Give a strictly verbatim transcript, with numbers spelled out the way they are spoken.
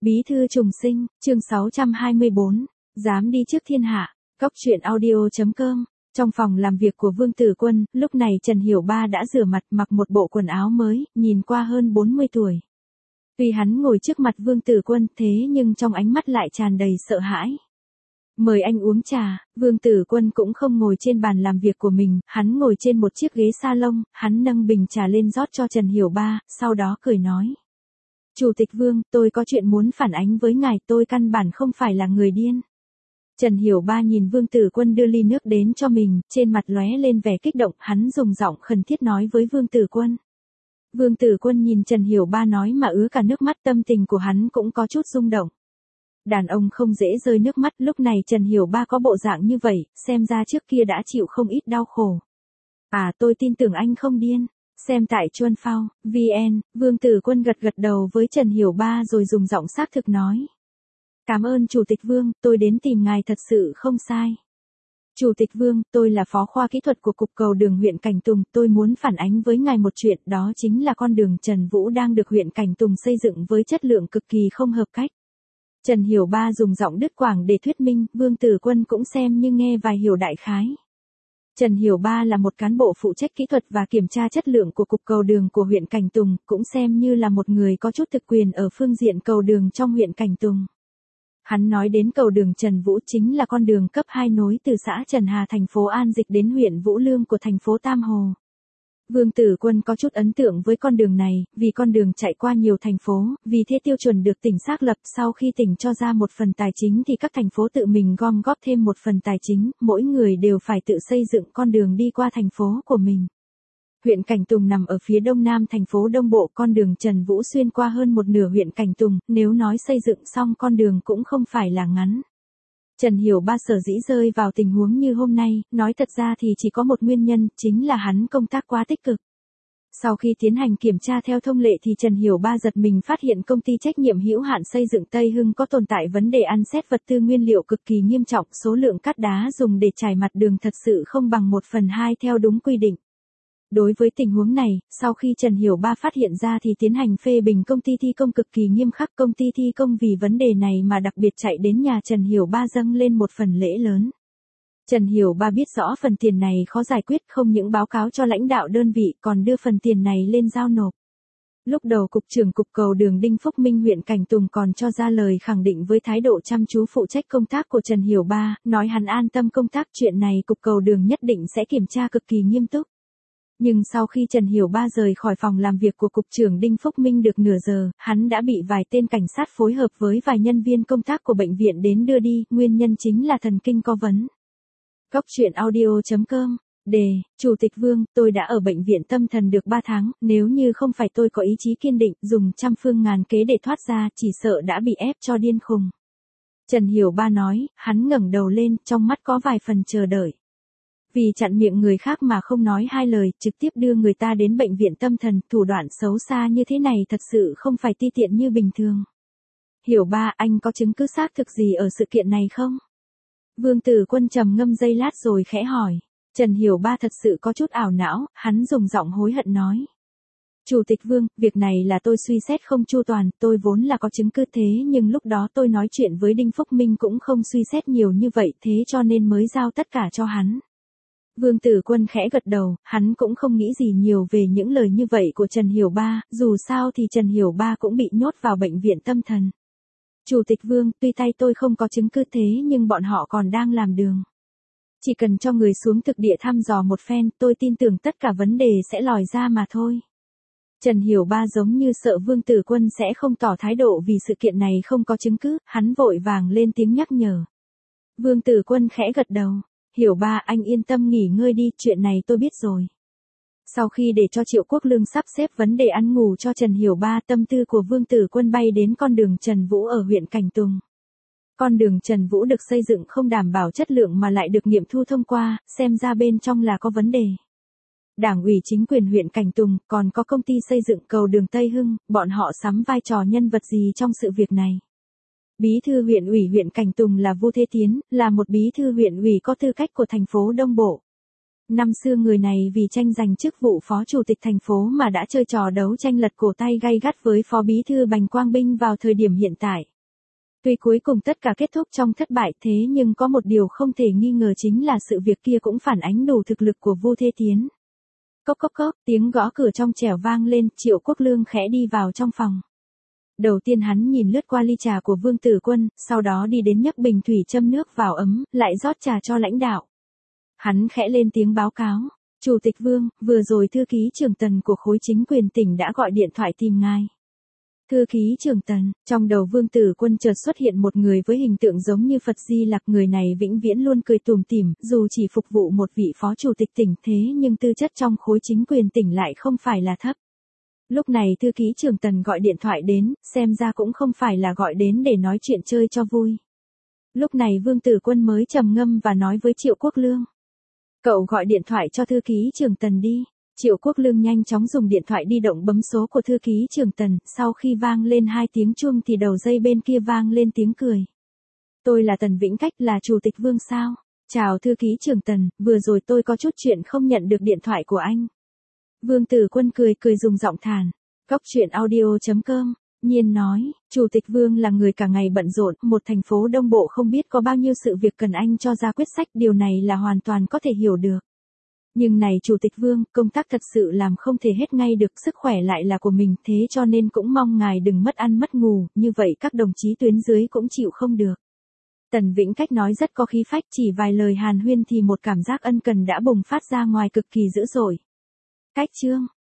Bí thư trùng sinh, chương sáu trăm hai mươi bốn, dám đi trước thiên hạ, cóc truyện audio.com. Trong phòng làm việc của Vương Tử Quân, lúc này Trần Hiểu Ba đã rửa mặt, mặc một bộ quần áo mới, nhìn qua hơn bốn mươi tuổi. Tuy hắn ngồi trước mặt Vương Tử Quân thế nhưng trong ánh mắt lại tràn đầy sợ hãi. Mời anh uống trà, Vương Tử Quân cũng không ngồi trên bàn làm việc của mình, hắn ngồi trên một chiếc ghế salon, hắn nâng bình trà lên rót cho Trần Hiểu Ba, sau đó cười nói. Chủ tịch Vương, tôi có chuyện muốn phản ánh với ngài, tôi căn bản không phải là người điên. Trần Hiểu Ba nhìn Vương Tử Quân đưa ly nước đến cho mình, trên mặt lóe lên vẻ kích động, hắn dùng giọng khẩn thiết nói với Vương Tử Quân. Vương Tử Quân nhìn Trần Hiểu Ba nói mà ứa cả nước mắt, tâm tình của hắn cũng có chút rung động. Đàn ông không dễ rơi nước mắt, lúc này Trần Hiểu Ba có bộ dạng như vậy, xem ra trước kia đã chịu không ít đau khổ. À, tôi tin tưởng anh không điên. Xem tại Chuan Phao, vê en, Vương Tử Quân gật gật đầu với Trần Hiểu Ba rồi dùng giọng xác thực nói. Cảm ơn Chủ tịch Vương, tôi đến tìm ngài thật sự không sai. Chủ tịch Vương, tôi là phó khoa kỹ thuật của Cục Cầu Đường huyện Cảnh Tùng, tôi muốn phản ánh với ngài một chuyện, đó chính là con đường Trần Vũ đang được huyện Cảnh Tùng xây dựng với chất lượng cực kỳ không hợp cách. Trần Hiểu Ba dùng giọng đứt quãng để thuyết minh, Vương Tử Quân cũng xem như nghe vài hiểu đại khái. Trần Hiểu Ba là một cán bộ phụ trách kỹ thuật và kiểm tra chất lượng của Cục Cầu Đường của huyện Cảnh Tùng, cũng xem như là một người có chút thực quyền ở phương diện cầu đường trong huyện Cảnh Tùng. Hắn nói đến cầu đường Trần Vũ chính là con đường cấp hai nối từ xã Trần Hà thành phố An Dịch đến huyện Vũ Lương của thành phố Tam Hồ. Vương Tử Quân có chút ấn tượng với con đường này, vì con đường chạy qua nhiều thành phố, vì thế tiêu chuẩn được tỉnh xác lập, sau khi tỉnh cho ra một phần tài chính thì các thành phố tự mình gom góp thêm một phần tài chính, mỗi người đều phải tự xây dựng con đường đi qua thành phố của mình. Huyện Cảnh Tùng nằm ở phía đông nam thành phố Đông Bộ, con đường Trần Vũ xuyên qua hơn một nửa huyện Cảnh Tùng, nếu nói xây dựng xong con đường cũng không phải là ngắn. Trần Hiểu Ba sở dĩ rơi vào tình huống như hôm nay, nói thật ra thì chỉ có một nguyên nhân, chính là hắn công tác quá tích cực. Sau khi tiến hành kiểm tra theo thông lệ thì Trần Hiểu Ba giật mình phát hiện công ty trách nhiệm hữu hạn xây dựng Tây Hưng có tồn tại vấn đề ăn xét vật tư nguyên liệu cực kỳ nghiêm trọng, số lượng cát đá dùng để trải mặt đường thật sự không bằng một phần hai theo đúng quy định. Đối với tình huống này, sau khi Trần Hiểu Ba phát hiện ra thì tiến hành phê bình công ty thi công cực kỳ nghiêm khắc, công ty thi công vì vấn đề này mà đặc biệt chạy đến nhà Trần Hiểu Ba dâng lên một phần lễ lớn. Trần Hiểu Ba biết rõ phần tiền này khó giải quyết, không những báo cáo cho lãnh đạo đơn vị còn đưa phần tiền này lên giao nộp. Lúc đầu Cục trưởng Cục Cầu Đường Đinh Phúc Minh huyện Cảnh Tùng còn cho ra lời khẳng định với thái độ chăm chú phụ trách công tác của Trần Hiểu Ba, nói hắn an tâm công tác, chuyện này Cục Cầu Đường nhất định sẽ kiểm tra cực kỳ nghiêm túc. Nhưng sau khi Trần Hiểu Ba rời khỏi phòng làm việc của Cục trưởng Đinh Phúc Minh được nửa giờ, hắn đã bị vài tên cảnh sát phối hợp với vài nhân viên công tác của bệnh viện đến đưa đi, nguyên nhân chính là thần kinh có vấn. Cóc truyện audio.com, đề, Chủ tịch Vương, tôi đã ở bệnh viện tâm thần được ba tháng, nếu như không phải tôi có ý chí kiên định, dùng trăm phương ngàn kế để thoát ra, chỉ sợ đã bị ép cho điên khùng. Trần Hiểu Ba nói, hắn ngẩng đầu lên, trong mắt có vài phần chờ đợi. Vì chặn miệng người khác mà không nói hai lời, trực tiếp đưa người ta đến bệnh viện tâm thần, thủ đoạn xấu xa như thế này thật sự không phải ti tiện như bình thường. Hiểu Ba, anh có chứng cứ xác thực gì ở sự kiện này không? Vương Tử Quân trầm ngâm giây lát rồi khẽ hỏi. Trần Hiểu Ba thật sự có chút ảo não, hắn dùng giọng hối hận nói. Chủ tịch Vương, việc này là tôi suy xét không chu toàn, tôi vốn là có chứng cứ thế nhưng lúc đó tôi nói chuyện với Đinh Phúc Minh cũng không suy xét nhiều như vậy, thế cho nên mới giao tất cả cho hắn. Vương Tử Quân khẽ gật đầu, hắn cũng không nghĩ gì nhiều về những lời như vậy của Trần Hiểu Ba, dù sao thì Trần Hiểu Ba cũng bị nhốt vào bệnh viện tâm thần. Chủ tịch Vương, tuy tay tôi không có chứng cứ thế nhưng bọn họ còn đang làm đường. Chỉ cần cho người xuống thực địa thăm dò một phen, tôi tin tưởng tất cả vấn đề sẽ lòi ra mà thôi. Trần Hiểu Ba giống như sợ Vương Tử Quân sẽ không tỏ thái độ vì sự kiện này không có chứng cứ, hắn vội vàng lên tiếng nhắc nhở. Vương Tử Quân khẽ gật đầu. Hiểu Ba, anh yên tâm nghỉ ngơi đi, chuyện này tôi biết rồi. Sau khi để cho Triệu Quốc Lương sắp xếp vấn đề ăn ngủ cho Trần Hiểu Ba, tâm tư của Vương Tử Quân bay đến con đường Trần Vũ ở huyện Cảnh Tùng. Con đường Trần Vũ được xây dựng không đảm bảo chất lượng mà lại được nghiệm thu thông qua, xem ra bên trong là có vấn đề. Đảng ủy chính quyền huyện Cảnh Tùng, còn có công ty xây dựng cầu đường Tây Hưng, bọn họ sắm vai trò nhân vật gì trong sự việc này? Bí thư huyện ủy huyện Cảnh Tùng là Vu Thế Tiến, là một bí thư huyện ủy có tư cách của thành phố Đông Bộ. Năm xưa người này vì tranh giành chức vụ phó chủ tịch thành phố mà đã chơi trò đấu tranh lật cổ tay gay gắt với phó bí thư Bành Quang Binh vào thời điểm hiện tại. Tuy cuối cùng tất cả kết thúc trong thất bại thế nhưng có một điều không thể nghi ngờ chính là sự việc kia cũng phản ánh đủ thực lực của Vu Thế Tiến. Cốc cốc cốc, tiếng gõ cửa trong trẻo vang lên, Triệu Quốc Lương khẽ đi vào trong phòng. Đầu tiên hắn nhìn lướt qua ly trà của Vương Tử Quân, sau đó đi đến nhấc bình thủy châm nước vào ấm, lại rót trà cho lãnh đạo. Hắn khẽ lên tiếng báo cáo, Chủ tịch Vương, vừa rồi thư ký trưởng Tần của khối chính quyền tỉnh đã gọi điện thoại tìm ngài. Thư ký trưởng Tần, trong đầu Vương Tử Quân chợt xuất hiện một người với hình tượng giống như Phật Di Lặc, người này vĩnh viễn luôn cười tủm tỉm, dù chỉ phục vụ một vị phó chủ tịch tỉnh thế nhưng tư chất trong khối chính quyền tỉnh lại không phải là thấp. Lúc này thư ký trưởng Tần gọi điện thoại đến, xem ra cũng không phải là gọi đến để nói chuyện chơi cho vui. Lúc này Vương Tử Quân mới trầm ngâm và nói với Triệu Quốc Lương. Cậu gọi điện thoại cho thư ký trưởng Tần đi. Triệu Quốc Lương nhanh chóng dùng điện thoại di động bấm số của thư ký trưởng Tần, sau khi vang lên hai tiếng chuông thì đầu dây bên kia vang lên tiếng cười. Tôi là Tần Vĩnh Cách, là Chủ tịch Vương sao? Chào thư ký trưởng Tần, vừa rồi tôi có chút chuyện không nhận được điện thoại của anh. Vương Tử Quân cười cười dùng giọng thản. Cóc truyện audio chấm com, Nhiên nói, Chủ tịch Vương là người cả ngày bận rộn, một thành phố Đông Bộ không biết có bao nhiêu sự việc cần anh cho ra quyết sách, điều này là hoàn toàn có thể hiểu được. Nhưng này Chủ tịch Vương, công tác thật sự làm không thể hết ngay được, sức khỏe lại là của mình, thế cho nên cũng mong ngài đừng mất ăn mất ngủ, như vậy các đồng chí tuyến dưới cũng chịu không được. Tần Vĩnh Cách nói rất có khí phách, chỉ vài lời hàn huyên thì một cảm giác ân cần đã bùng phát ra ngoài cực kỳ dữ dội. Cách Trương,